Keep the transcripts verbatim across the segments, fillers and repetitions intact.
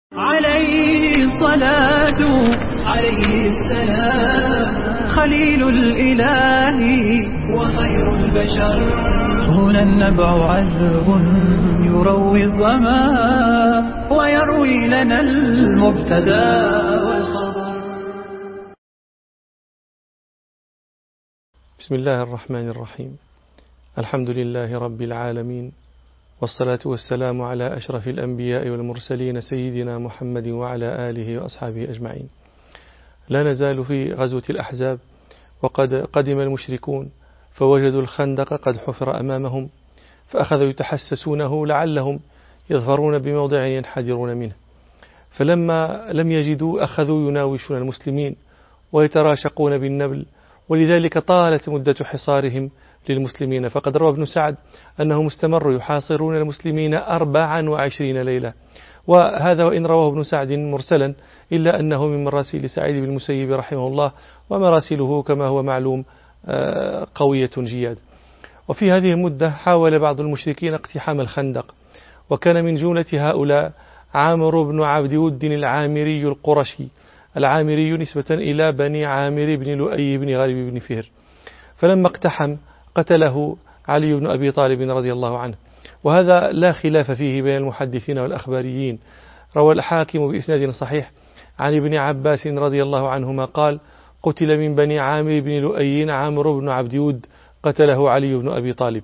عليه الصلاة عليه السلام خليل الإله وخير البشر. هنا النبع عذب يروي الظما ويروي لنا المبتدا والخبر. بسم الله الرحمن الرحيم. الحمد لله رب العالمين، والصلاة والسلام على أشرف الأنبياء والمرسلين سيدنا محمد وعلى آله وأصحابه أجمعين. لا نزال في غزوة الأحزاب، وقد قدم المشركون فوجدوا الخندق قد حفر أمامهم، فأخذوا يتحسسونه لعلهم يظفرون بموضع ينحدرون منه، فلما لم يجدوا أخذوا يناوشون المسلمين ويتراشقون بالنبل، ولذلك طالت مدة حصارهم للمسلمين. فقد روى ابن سعد أنهم استمروا يحاصرون المسلمين أربعا وعشرين ليلة، وهذا وإن رواه ابن سعد مرسلا إلا أنه من مراسيل سعيد بن المسيب رحمه الله، ومراسله كما هو معلوم قوية جياد. وفي هذه المدة حاول بعض المشركين اقتحام الخندق، وكان من جملة هؤلاء عامر بن عبد ود العامري القرشي، العامري نسبة إلى بني عامر بن لؤي بن غالب بن فهر. فلما اقتحم قتله علي بن أبي طالب رضي الله عنه، وهذا لا خلاف فيه بين المحدثين والأخباريين. روى الحاكم بإسناد صحيح عن ابن عباس رضي الله عنهما قال: قتل من بني عامر بن لؤي عامر بن عبد ود قتله علي بن أبي طالب.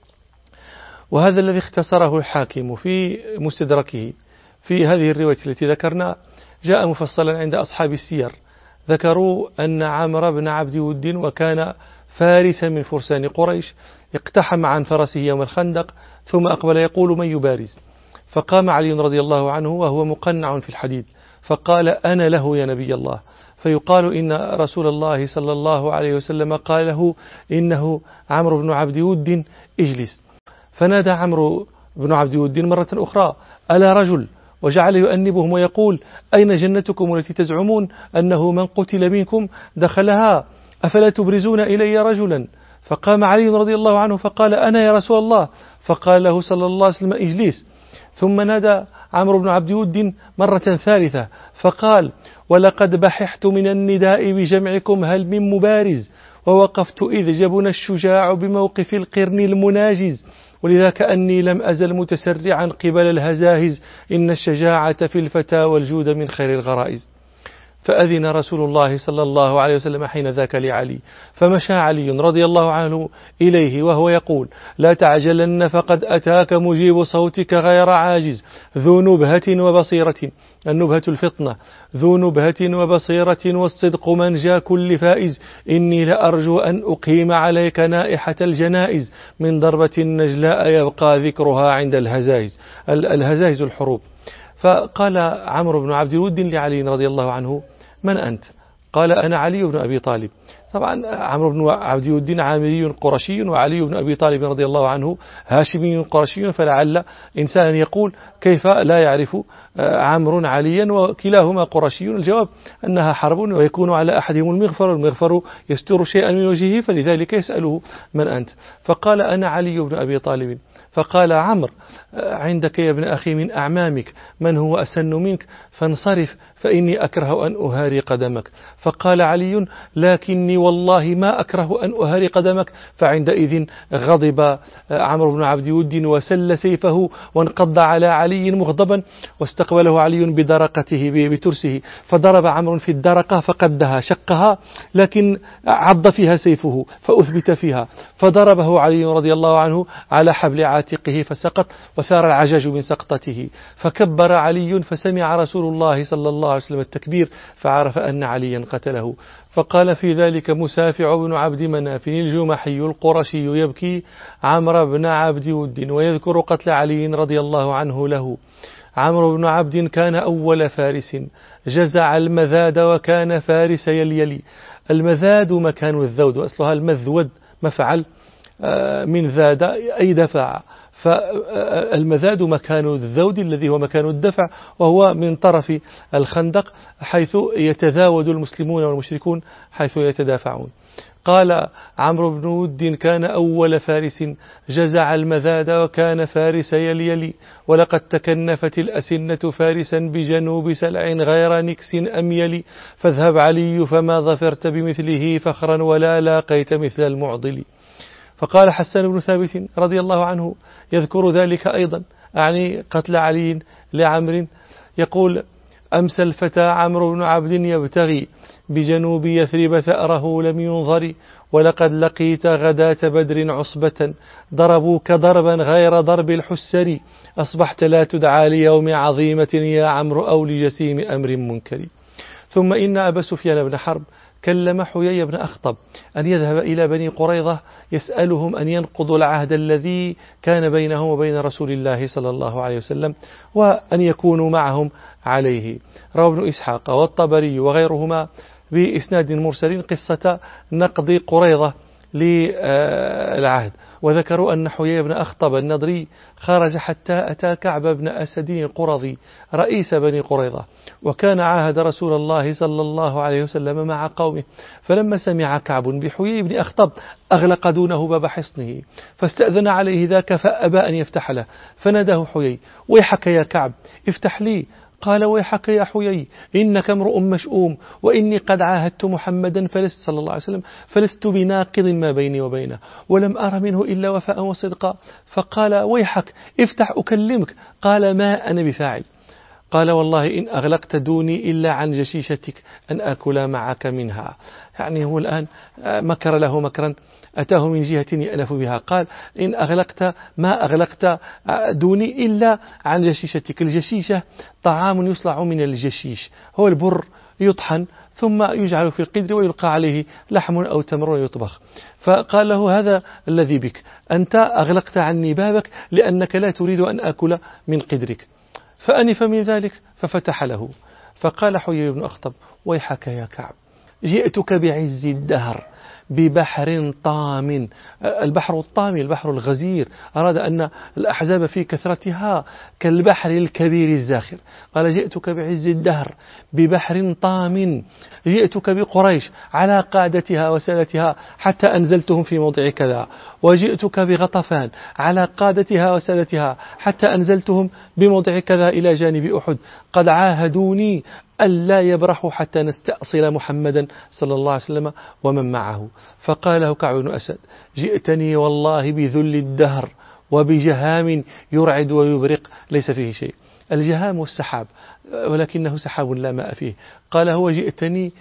وهذا الذي اختصره الحاكم في مستدركه في هذه الرواية التي ذكرنا جاء مفصلا عند أصحاب السير، ذكروا أن عامر بن عبد ود وكان فارسا من فرسان قريش اقتحم عن فرسه يوم الخندق، ثم أقبل يقول: من يبارز؟ فقام علي رضي الله عنه وهو مقنع في الحديد فقال: أنا له يا نبي الله. فيقال إن رسول الله صلى الله عليه وسلم قال له: إنه عمرو بن عبد ود، اجلس. فنادى عمرو بن عبد ود مرة أخرى: ألا رجل؟ وجعل يؤنبهم ويقول: أين جنتكم التي تزعمون أنه من قتل منكم دخلها؟ أفلا تبرزون إلي رجلا؟ فقام علي رضي الله عنه فقال: أنا يا رسول الله. فقال له صلى الله عليه وسلم: اجلس. ثم نادى عمرو بن عبد ود مرة ثالثة فقال: ولقد بححت من النداء بجمعكم هل من مبارز؟ ووقفت إذ جبن الشجاع بموقف القرن المناجز، ولذا كأني لم أزل متسرعا قبل الهزاهز، إن الشجاعة في الفتى والجود من خير الغرائز. فأذن رسول الله صلى الله عليه وسلم حين ذاك لعلي، فمشى علي رضي الله عنه إليه وهو يقول: لا تعجلن فقد أتاك مجيب صوتك غير عاجز، ذو نبهة وبصيرة، النبهة الفطنة، ذو نبهة وبصيرة والصدق منجى كل فائز، إني لأرجو أن أقيم عليك نائحة الجنائز، من ضربة النجلاء يبقى ذكرها عند الهزائز، الهزائز الحروب. فقال عمرو بن عبد ود لعلي رضي الله عنه: من أنت؟ قال: أنا علي بن أبي طالب. طبعا عمرو بن عبد ود عامري قرشي، وعلي بن أبي طالب رضي الله عنه هاشمي قرشي، فلعل إنسان يقول: كيف لا يعرف عمرو عليا وكلاهما قرشي؟ الجواب أنها حرب ويكون على أحدهم المغفر، والمغفر يستر شيئا من وجهه، فلذلك يسأله: من أنت؟ فقال: أنا علي بن أبي طالب. فقال عمرو: عندك يا ابن أخي من أعمامك من هو أسن منك، فانصرف فإني أكره أن أهاري قدمك. فقال علي: لكني والله ما أكره أن أهاري قدمك. فعندئذ غضب عمرو بن عبد ود وسل سيفه وانقض على علي مغضبا، واستقبله علي بدرقته بترسه، فضرب عمرو في الدرقة فقدها شقها، لكن عض فيها سيفه فأثبت فيها، فضربه علي رضي الله عنه على حبل عاتقه فسقط، وثار العجاج من سقطته. فكبر علي فسمع رسول الله صلى الله عليه وسلم التكبير، فعرف أن عليا قتله. فقال في ذلك مسافع بن عبد مناف الجمحي القرشي يبكي عمرو بن عبد ود ويذكر قتل علي رضي الله عنه له: عمرو بن عبد كان أول فارس جزع المذاد، وكان فارس يليلي. المذاد مكان الذود، وأصلها المذود مفعل من ذاد أي دفع. فالمذاد مكان الذود الذي هو مكان الدفع، وهو من طرف الخندق حيث يتذاود المسلمون والمشركون حيث يتدافعون. قال عمرو بن ود كان أول فارس جزع المذاد وكان فارس يليلي، ولقد تكنفت الأسنة فارسا بجنوب سلع غير نكس أميلي، فاذهب علي فما ظفرت بمثله فخرا ولا لاقيت مثل المعضل. فقال حسان بن ثابت رضي الله عنه يذكر ذلك أيضا، يعني قتل علي لعمر، يقول: أمسى الفتى عمرو بن عبد يبتغي بجنوب يثرب ثأره لم ينظر، ولقد لقيت غداة بدر عصبة ضربوك ضربا غير ضرب الحسر، أصبحت لا تدعى ليوم عظيمة يا عمرو أو لجسيم أمر منكر. ثم إن أبا سفيان بن حرب كلم حيي بن أخطب أن يذهب إلى بني قريظة يسألهم أن ينقضوا العهد الذي كان بينهم وبين رسول الله صلى الله عليه وسلم، وأن يكونوا معهم عليه. روى ابن إسحاق والطبري وغيرهما بإسناد مرسل قصة نقض قريظة للعهد، وذكروا أن حيي بن أخطب النضري خرج حتى أتى كعب بن أسد القرظي رئيس بني قريظة، وكان عاهد رسول الله صلى الله عليه وسلم مع قومه، فلما سمع كعب بحيي بن أخطب أغلق دونه باب حصنه، فاستأذن عليه ذاك فأبى أن يفتح له، فناداه حيي: ويحك يا كعب افتح لي. قال: ويحك يا حيي إنك امرؤ مشؤوم، وإني قد عاهدت محمدا فلست صلى الله عليه وسلم فلست بناقض ما بيني وبينه، ولم أر منه إلا وفاء وصدقا. فقال: ويحك افتح أكلمك. قال: ما أنا بفاعل. قال: والله إن أغلقت دوني إلا عن جشيشتك أن أكل معك منها. يعني هو الآن مكر له مكرا أتاه من جهة يأنف بها. قال: إن أغلقت ما أغلقت دوني إلا عن جشيشتك. الجشيشة طعام يصنع من الجشيش، هو البر يطحن ثم يجعل في القدر ويلقى عليه لحم أو تمر ويطبخ. فقال له: هذا الذي بك، أنت أغلقت عني بابك لأنك لا تريد أن أكل من قدرك. فأنف من ذلك ففتح له. فقال حيي بن أخطب: ويحك يا كعب جئتك بعز الدهر ببحر طام. البحر الطامي البحر الغزير، أراد أن الأحزاب في كثرتها كالبحر الكبير الزاخر. قال: جئتك بعز الدهر ببحر طام، جئتك بقريش على قادتها وسادتها حتى أنزلتهم في موضع كذا، وجئتك بغطفان على قادتها وسادتها حتى أنزلتهم بموضع كذا إلى جانب أحد، قد عاهدوني ألا يبرحوا حتى نستأصل محمدا صلى الله عليه وسلم ومن معه. فقال له كعب بن أسد: جئتني والله بذل الدهر وبجهام يرعد ويبرق ليس فيه شيء. الجهام والسحاب، ولكنه سحاب لا ماء فيه. قال: هو جئتني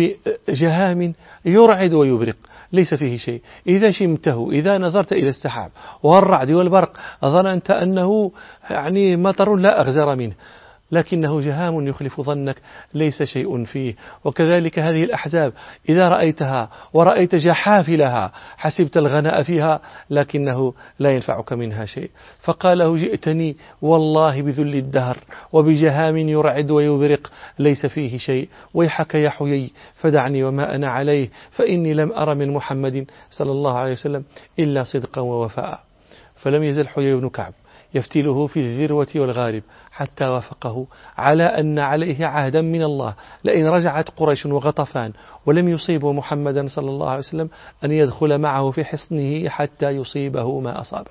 بجهام يرعد ويبرق ليس فيه شيء، إذا شمته إذا نظرت إلى السحاب والرعد والبرق ظننت أنه يعني مطر لا أغزر منه، لكنه جهام يخلف ظنك ليس شيء فيه. وكذلك هذه الأحزاب إذا رأيتها ورأيت جحافلها حسبت الغناء فيها، لكنه لا ينفعك منها شيء. فقال له: جئتني والله بذل الدهر وبجهام يرعد ويبرق ليس فيه شيء، ويحك يا حيي فدعني وما أنا عليه، فإني لم أر من محمد صلى الله عليه وسلم إلا صدقا ووفاء. فلم يزل حيي بن كعب يفتله في الذروة والغارب حتى وافقه على أن عليه عهدا من الله لئن رجعت قريش وغطفان ولم يصيبوا محمدا صلى الله عليه وسلم أن يدخل معه في حصنه حتى يصيبه ما أصابه.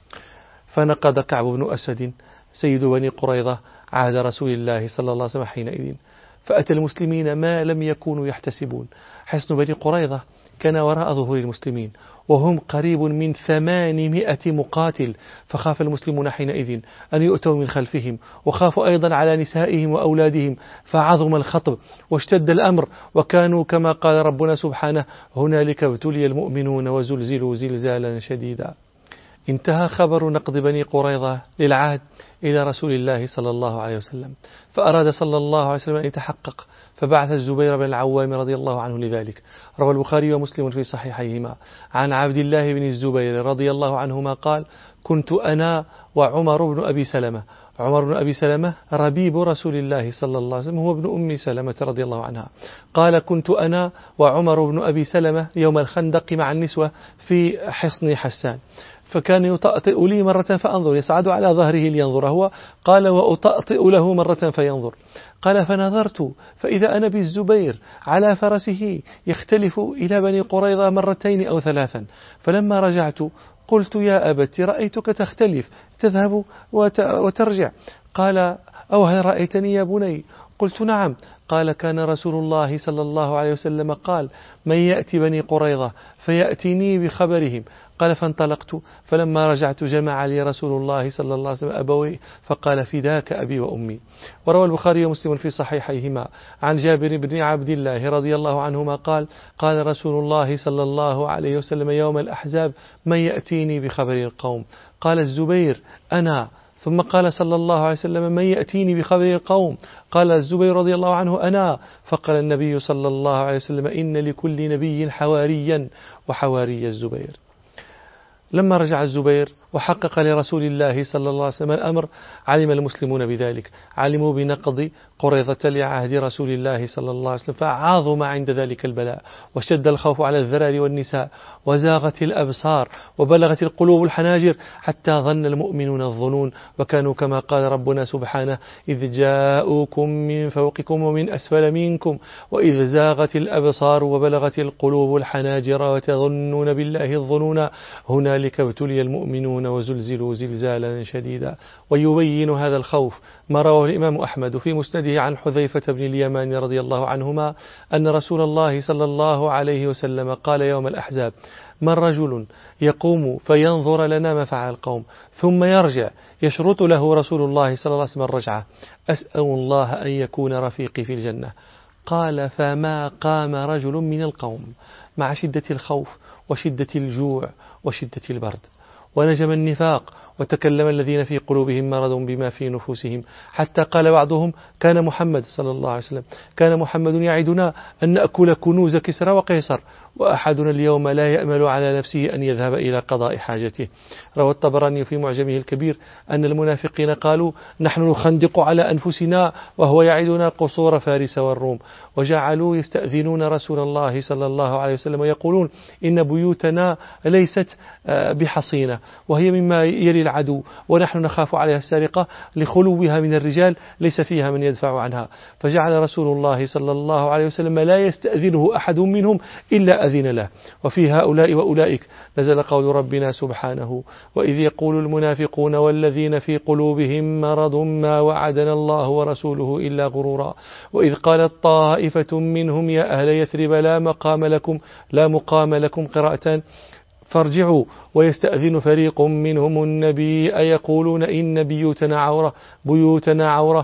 فنقض كعب بن أسد سيد بني قريظة عهد رسول الله صلى الله عليه وسلم حينئذ، فأتى المسلمين ما لم يكونوا يحتسبون. حصن بني قريظة كان وراء ظهور المسلمين وهم قريب من ثمانمائة مقاتل، فخاف المسلمون حينئذ أن يؤتوا من خلفهم، وخافوا أيضا على نسائهم وأولادهم، فعظم الخطب واشتد الأمر، وكانوا كما قال ربنا سبحانه: هنالك ابتلي المؤمنون وزلزلوا زلزالا شديدا. انتهى خبر نقض بني قريظة للعهد إلى رسول الله صلى الله عليه وسلم، فأراد صلى الله عليه وسلم أن يتحقق، فبعث الزبير بن العوام رضي الله عنه لذلك. روى البخاري ومسلم في صحيحيهما عن عبد الله بن الزبير رضي الله عنهما قال: كنت أنا وعمر بن أبي سلمة. عمر بن أبي سلمة ربيب رسول الله صلى الله عليه وسلم، هو ابن أم سلمة رضي الله عنها. قال: كنت أنا وعمر بن أبي سلمة يوم الخندق مع النسوة في حصن حسان، فكان يطأطئ لي مرة فأنظر، يصعد على ظهره لينظر هو، قال وأطأطئ له مرة فينظر. قال فنظرت فإذا أنا بالزبير على فرسه يختلف إلى بني قريظة مرتين أو ثلاثا، فلما رجعت قلت يا أبت رأيتك تختلف تذهب وترجع. قال أو هل رأيتني يا بني؟ قلت نعم. قال كان رسول الله صلى الله عليه وسلم قال من يأتي بني قريظة فيأتيني بخبرهم. قال فانطلقت فلما رجعت جمع لي رسول الله صلى الله عليه وسلم أبوي فقال فداك أبي وأمي. وروى البخاري ومسلم في صحيحيهما عن جابر بن عبد الله رضي الله عنهما قال قال رسول الله صلى الله عليه وسلم يوم الأحزاب من يأتيني بخبر القوم؟ قال الزبير أنا. ثم قال صلى الله عليه وسلم من يأتيني بخبر القوم؟ قال الزبير رضي الله عنه أنا. فقال النبي صلى الله عليه وسلم إن لكل نبي حواريا وحواري الزبير. لما رجع الزبير وحقق لرسول الله صلى الله عليه وسلم الأمر علم المسلمون بذلك، علموا بنقض قريظة لعهد رسول الله صلى الله عليه وسلم، فعاظم عند ذلك البلاء وشد الخوف على الذرار والنساء وزاغت الأبصار وبلغت القلوب الحناجر حتى ظن المؤمنون الظنون، وكانوا كما قال ربنا سبحانه إذ جاءوكم من فوقكم ومن أسفل منكم وإذ زاغت الأبصار وبلغت القلوب الحناجر وتظنون بالله الظنون هنالك ابتلي المؤمنون وزلزلوا زلزالا شديدا. ويبين هذا الخوف ما رواه الإمام أحمد في مسنده عن حذيفة بن اليمان رضي الله عنهما أن رسول الله صلى الله عليه وسلم قال يوم الأحزاب من رجل يقوم فينظر لنا ما فعل القوم ثم يرجع يشرط له رسول الله صلى الله عليه وسلم الرجعة أسأل الله أن يكون رفيقي في الجنة. قال فما قام رجل من القوم مع شدة الخوف وشدة الجوع وشدة البرد ونجم النفاق وتكلم الذين في قلوبهم مرض بما في نفوسهم، حتى قال بعضهم كان محمد صلى الله عليه وسلم كان محمد يعدنا أن نأكل كنوز كسرى وقيصر وأحدنا اليوم لا يأمل على نفسه أن يذهب إلى قضاء حاجته. روى الطبراني في معجمه الكبير أن المنافقين قالوا نحن نخندق على أنفسنا وهو يعدنا قصور فارس والروم، وجعلوا يستأذنون رسول الله صلى الله عليه وسلم ويقولون إن بيوتنا ليست بحصينة وهي مما يلي العدو ونحن نخاف عليها السرقة لخلوها من الرجال ليس فيها من يدفع عنها، فجعل رسول الله صلى الله عليه وسلم لا يستأذنه أحد منهم إلا أذن له. وفي هؤلاء وأولئك نزل قول ربنا سبحانه وإذ يقول المنافقون والذين في قلوبهم مرض ما وعدنا الله ورسوله إلا غرورا وإذ قالت طائفة منهم يا أهل يثرب لا مقام لكم لا مقام لكم قراءتان فارجعوا ويستأذن فريق منهم النبي أيقولون إن بيوتنا عورة بيوتنا عورة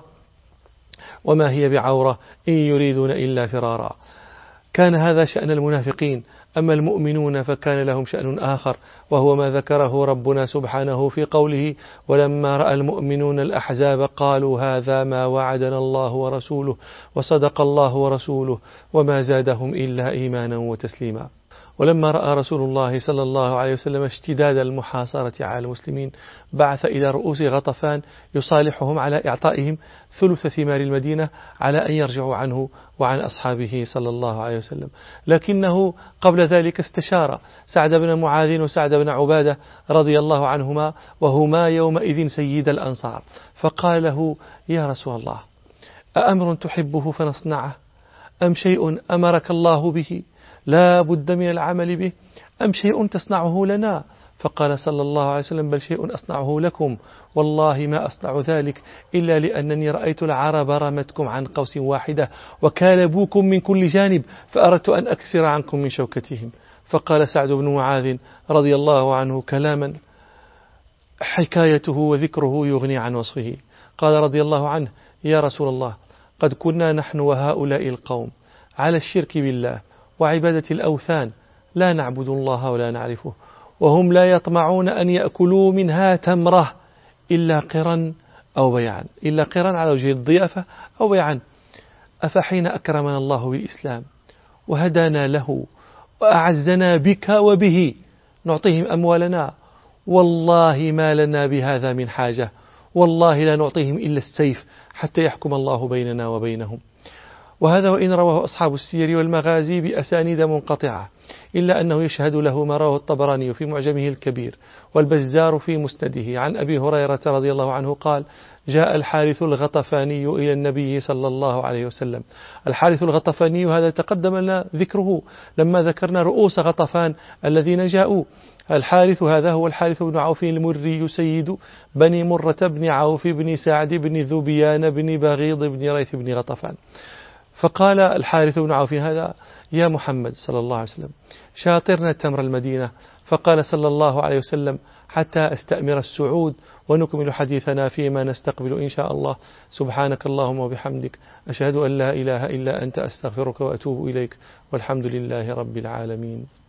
وما هي بعورة إن يريدون إلا فرارا. كان هذا شأن المنافقين. أما المؤمنون فكان لهم شأن آخر وهو ما ذكره ربنا سبحانه في قوله ولما رأى المؤمنون الأحزاب قالوا هذا ما وعدنا الله ورسوله وصدق الله ورسوله وما زادهم إلا إيمانا وتسليما. ولما رأى رسول الله صلى الله عليه وسلم اشتداد المحاصرة على المسلمين بعث إلى رؤوس غطفان يصالحهم على إعطائهم ثلث ثمار المدينة على أن يرجعوا عنه وعن أصحابه صلى الله عليه وسلم، لكنه قبل ذلك استشار سعد بن معاذ وسعد بن عبادة رضي الله عنهما وهما يومئذ سيد الأنصار، فقال له يا رسول الله أأمر تحبه فنصنعه أم شيء أمرك الله به لا بد من العمل به أم شيء تصنعه لنا؟ فقال صلى الله عليه وسلم بل شيء أصنعه لكم والله ما أصنع ذلك إلا لأنني رأيت العرب رمتكم عن قوس واحدة وكالبوكم من كل جانب فأردت أن أكسر عنكم من شوكتهم. فقال سعد بن معاذ رضي الله عنه كلاما حكايته وذكره يغني عن وصفه. قال رضي الله عنه يا رسول الله قد كنا نحن وهؤلاء القوم على الشرك بالله وعبادة الأوثان لا نعبد الله ولا نعرفه وهم لا يطمعون أن يأكلوا منها تمرة إلا قرا أو بيعا إلا قرا على وجه الضيافة أو بيعا. أفحين أكرمنا الله بالإسلام وهدانا له وأعزنا بك وبه نعطيهم أموالنا والله ما لنا بهذا من حاجة والله لا نعطيهم إلا السيف حتى يحكم الله بيننا وبينهم. وهذا وإن رواه أصحاب السير والمغازي بأسانيد منقطعة، إلا أنه يشهد له ما رواه الطبراني في معجمه الكبير والبزار في مسنده عن أبي هريرة رضي الله عنه قال: جاء الحارث الغطفاني إلى النبي صلى الله عليه وسلم. الحارث الغطفاني هذا تقدم لنا ذكره لما ذكرنا رؤوس غطفان الذين جاءوا. الحارث هذا هو الحارث بن عوف المري سيد بني مرة بن عوف بن سعد بن ذبيان بن بغيض بن ريث بن غطفان. فقال الحارث بن عوف هذا: يا محمد صلى الله عليه وسلم، شاطرنا تمر المدينة. فقال صلى الله عليه وسلم: حتى أستأمر السعود، ونكمل حديثنا فيما نستقبل إن شاء الله. سبحانك اللهم وبحمدك، أشهد أن لا إله إلا أنت، أستغفرك وأتوب إليك، والحمد لله رب العالمين.